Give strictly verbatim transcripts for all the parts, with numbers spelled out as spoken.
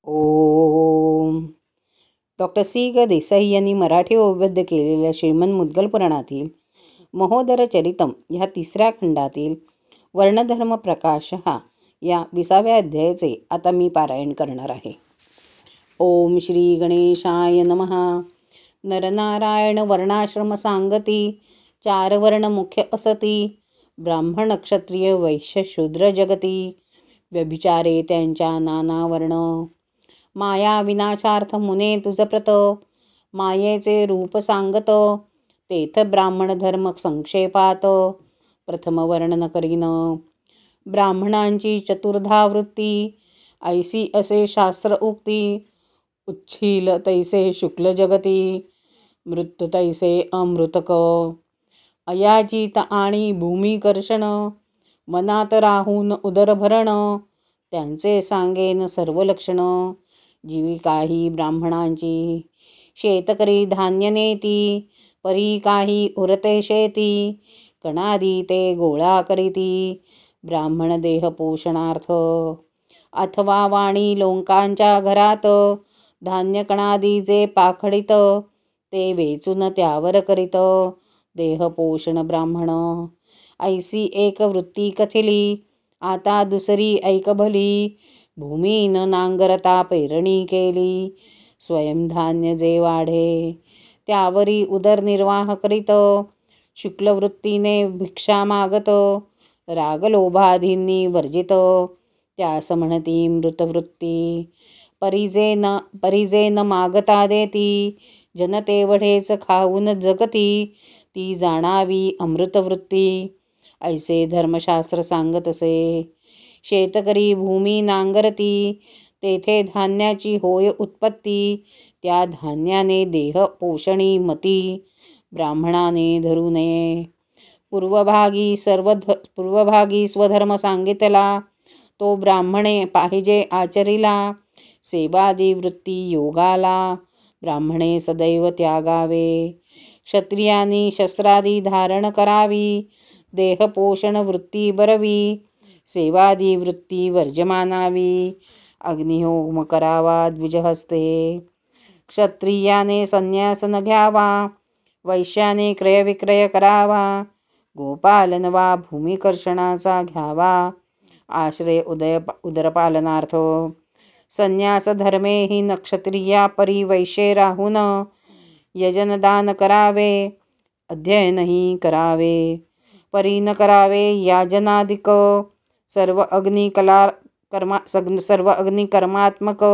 ओम. Doctor C ग देसाई यांनी मराठी ओविबद्ध केलेल्या श्रीमंत मुद्गल पुराणातील महोदर चरितम ह्या तिसऱ्या खंडातील वर्णधर्म प्रकाश हा या विसाव्या अध्यायाचे आता मी पारायण करणार आहे. ओम श्री गणेशाय नमः. नरनारायण वर्णाश्रम सांगती चार वर्ण मुख्य असती, ब्राह्मण क्षत्रिय वैश्य शूद्र जगती, व्यभिचारे त्यांच्या नाना वर्ण. माया विनाशार्थ मुने तुझ प्रत, मायेचे रूप सांगत, तेथ ब्राह्मण धर्म संक्षेपात प्रथम वर्णन करीन. ब्राह्मणांची चतुर्धा वृत्ती, ऐसी असे शास्त्र उक्ती, उच्छील तैसे शुक्ल जगती, मृत्यू तैसे अमृतक. अयाचित आणि भूमिकर्षण, मनात राहून उदरभरण, त्यांचे सांगेन सर्व लक्षण. जीविकाही ब्राह्मणांची, शेतकरी धान्य नेती, परी काही उरते शेती, कणादी ते गोळा करीती, ब्राह्मण देह पोषणार्थ. अथवा वाणी लोकांच्या घरात, धान्य कणादी जे पाखडित, ते वेचून त्यावर करीत, देह पोषण ब्राह्मण. ऐसी एक वृत्ती कथिली, आता दुसरी ऐक भली, भूमी न नांगरता पेरणी केली, स्वयं धान्य जे वाढे, त्यावरी उदरनिर्वाह करीत, शुक्लवृत्तीने भिक्षा मागत, रागलोभाधींनी वर्जित, त्यास म्हणती मृतवृत्ती. परिजे न परिजे न मागता देती, जनतेवढेच खाऊन जगती, ती जाणावी अमृतवृत्ती. ऐसे धर्मशास्त्र सांगतसे. शेतकरी भूमी नांगरती, तेथे धान्याची होय उत्पत्ती, त्या धान्याने देह पोषणी मती, ब्राह्मणाने धरू नये. पूर्वभागी सर्व पूर्वभागी स्वधर्म सांगितला, तो ब्राह्मणे पाहिजे आचरिला, सेवादी वृत्ती योगाला, ब्राह्मणे सदैव त्यागावे. क्षत्रियांनी शस्त्रादी धारण करावी, देह पोषण वृत्ती बरवी, सेवादी वृत्ती वर्जमानावी, अग्निहोम करावा द्विजहस्ते. क्षत्रियाने संन्यास न घ्यावा, वैश्याने क्रयविक्रय करावा, गोपालन वा भूमिकर्षणाचा घ्यावा, आश्रय उदय उदरपालनार्थ. संन्यास धर्मे ही नक्षत्रिया परी वैश्ये राहून, यजनदान करावे, अध्ययनही करावे, परी न करावे याजनादिक. सर्व अग्नी कला कर्मा सर्व अग्नि कर्मात्मक,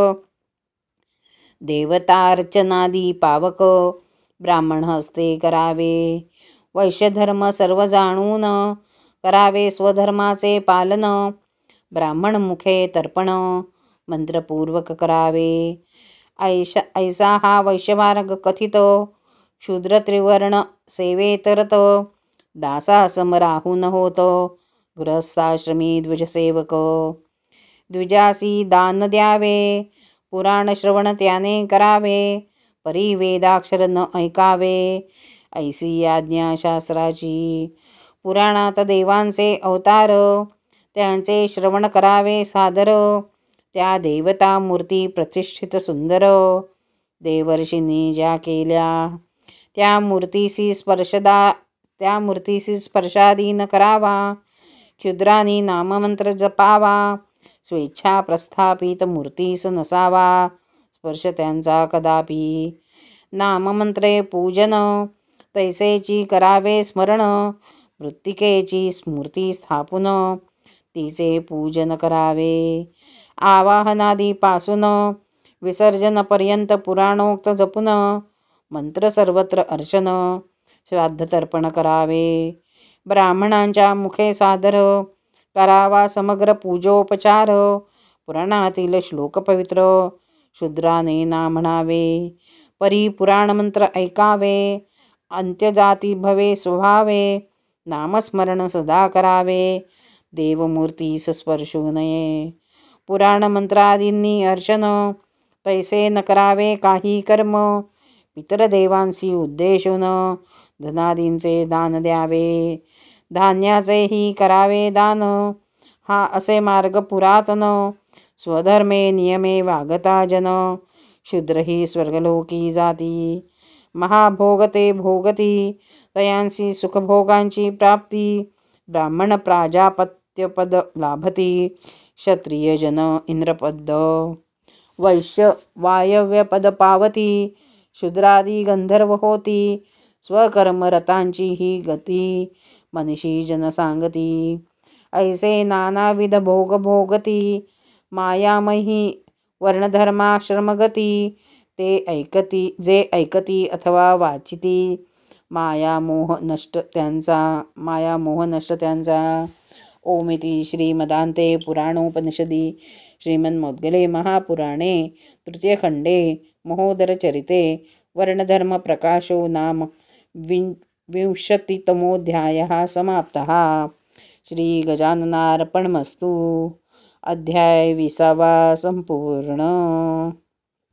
देवतार्चनादी पावक, ब्राह्मण हस्ते करावे. वैश्यधर्म सर्व जाणून, करावे स्वधर्माचे पालन, ब्राह्मण मुखे तर्पण, मंत्रपूर्वक करावे. ऐशा ऐसा हा वैश्यमार्ग कथित, शूद्र त्रिवर्ण सेवेतरत, दासासम राहून होत, गृहस्थाश्रमी द्विजसेवक. द्विजासी दान द्यावे, पुराण श्रवण त्याने करावे, परी वेदाक्षर न ऐकावे, ऐसी आज्ञा शास्त्राची. पुराणात देवांचे अवतार, त्यांचे श्रवण करावे सादर, त्या देवता मूर्ती प्रतिष्ठित सुंदर, देवर्षींनी ज्या केल्या, त्या मूर्तीसी स्पर्शदा त्या मूर्तीसी स्पर्शाधीन करावा. क्षुद्रांनी नाममंत्र जपावा, स्वेच्छा प्रस्थापित मूर्तीस नसावा, स्पर्श त्यांचा कदापि. नाममंत्रे पूजन, तैसेची करावे स्मरण, मृत्तिकेची स्मृती स्थापून, तिचे पूजन करावे. आवाहनादीपासून विसर्जनपर्यंत पुराणोक्त जपून, मंत्र सर्वत्र अर्चन, श्राद्ध तर्पण करावे. ब्राह्मणांच्या मुखे सादर करावा समग्र पूजोपचार, पुराणातील श्लोक पवित्र, शूद्राने ना म्हणावे, परी पुराणमंत्र ऐकावे, अंत्यजाती भवे स्वभावे, नामस्मरण सदा करावे, देवमूर्तीस स्पर्शू नये. पुराणमंत्रादींनी अर्चन, तैसे न करावे काही कर्म, पितरदेवांसी उद्देशून, धनादींचे दान द्यावे, धान्याचेही करावे दान. हा असे मार्ग पुरातन, स्वधर्मे नियमे वागता जन, शूद्र ही स्वर्गलोकी जाती. महाभोगते भोगती, तयांसी सुखभोगांची प्राप्ती. ब्राह्मण प्राजापत्यपद लाभती, क्षत्रिय जन इंद्रपद. वैश्य वायव्यपद पावती, शूद्रादी गंधर्व होती. स्वकर्मरतांची ही गती, मनीषी जन सांगती. ऐसे नानाविध भोग भोगती, मायामही वर्णधर्माश्रमगती. ते ऐकती जे ऐकती अथवा वाचिती, मायामोह नष्ट त्यांचा मायामोह नष्ट त्यांचा. ओमिति श्रीमदान्ते पुराणोपनिषदि श्रीमन्मौद्गले महापुराणे तृतीयखण्डे महोदरचरिते वर्णधर्मप्रकाशो नाम विं विंशतितमोऽध्यायः समाप्तः. श्रीगजाननार्पणमस्तु. अध्याय विसावा संपूर्ण.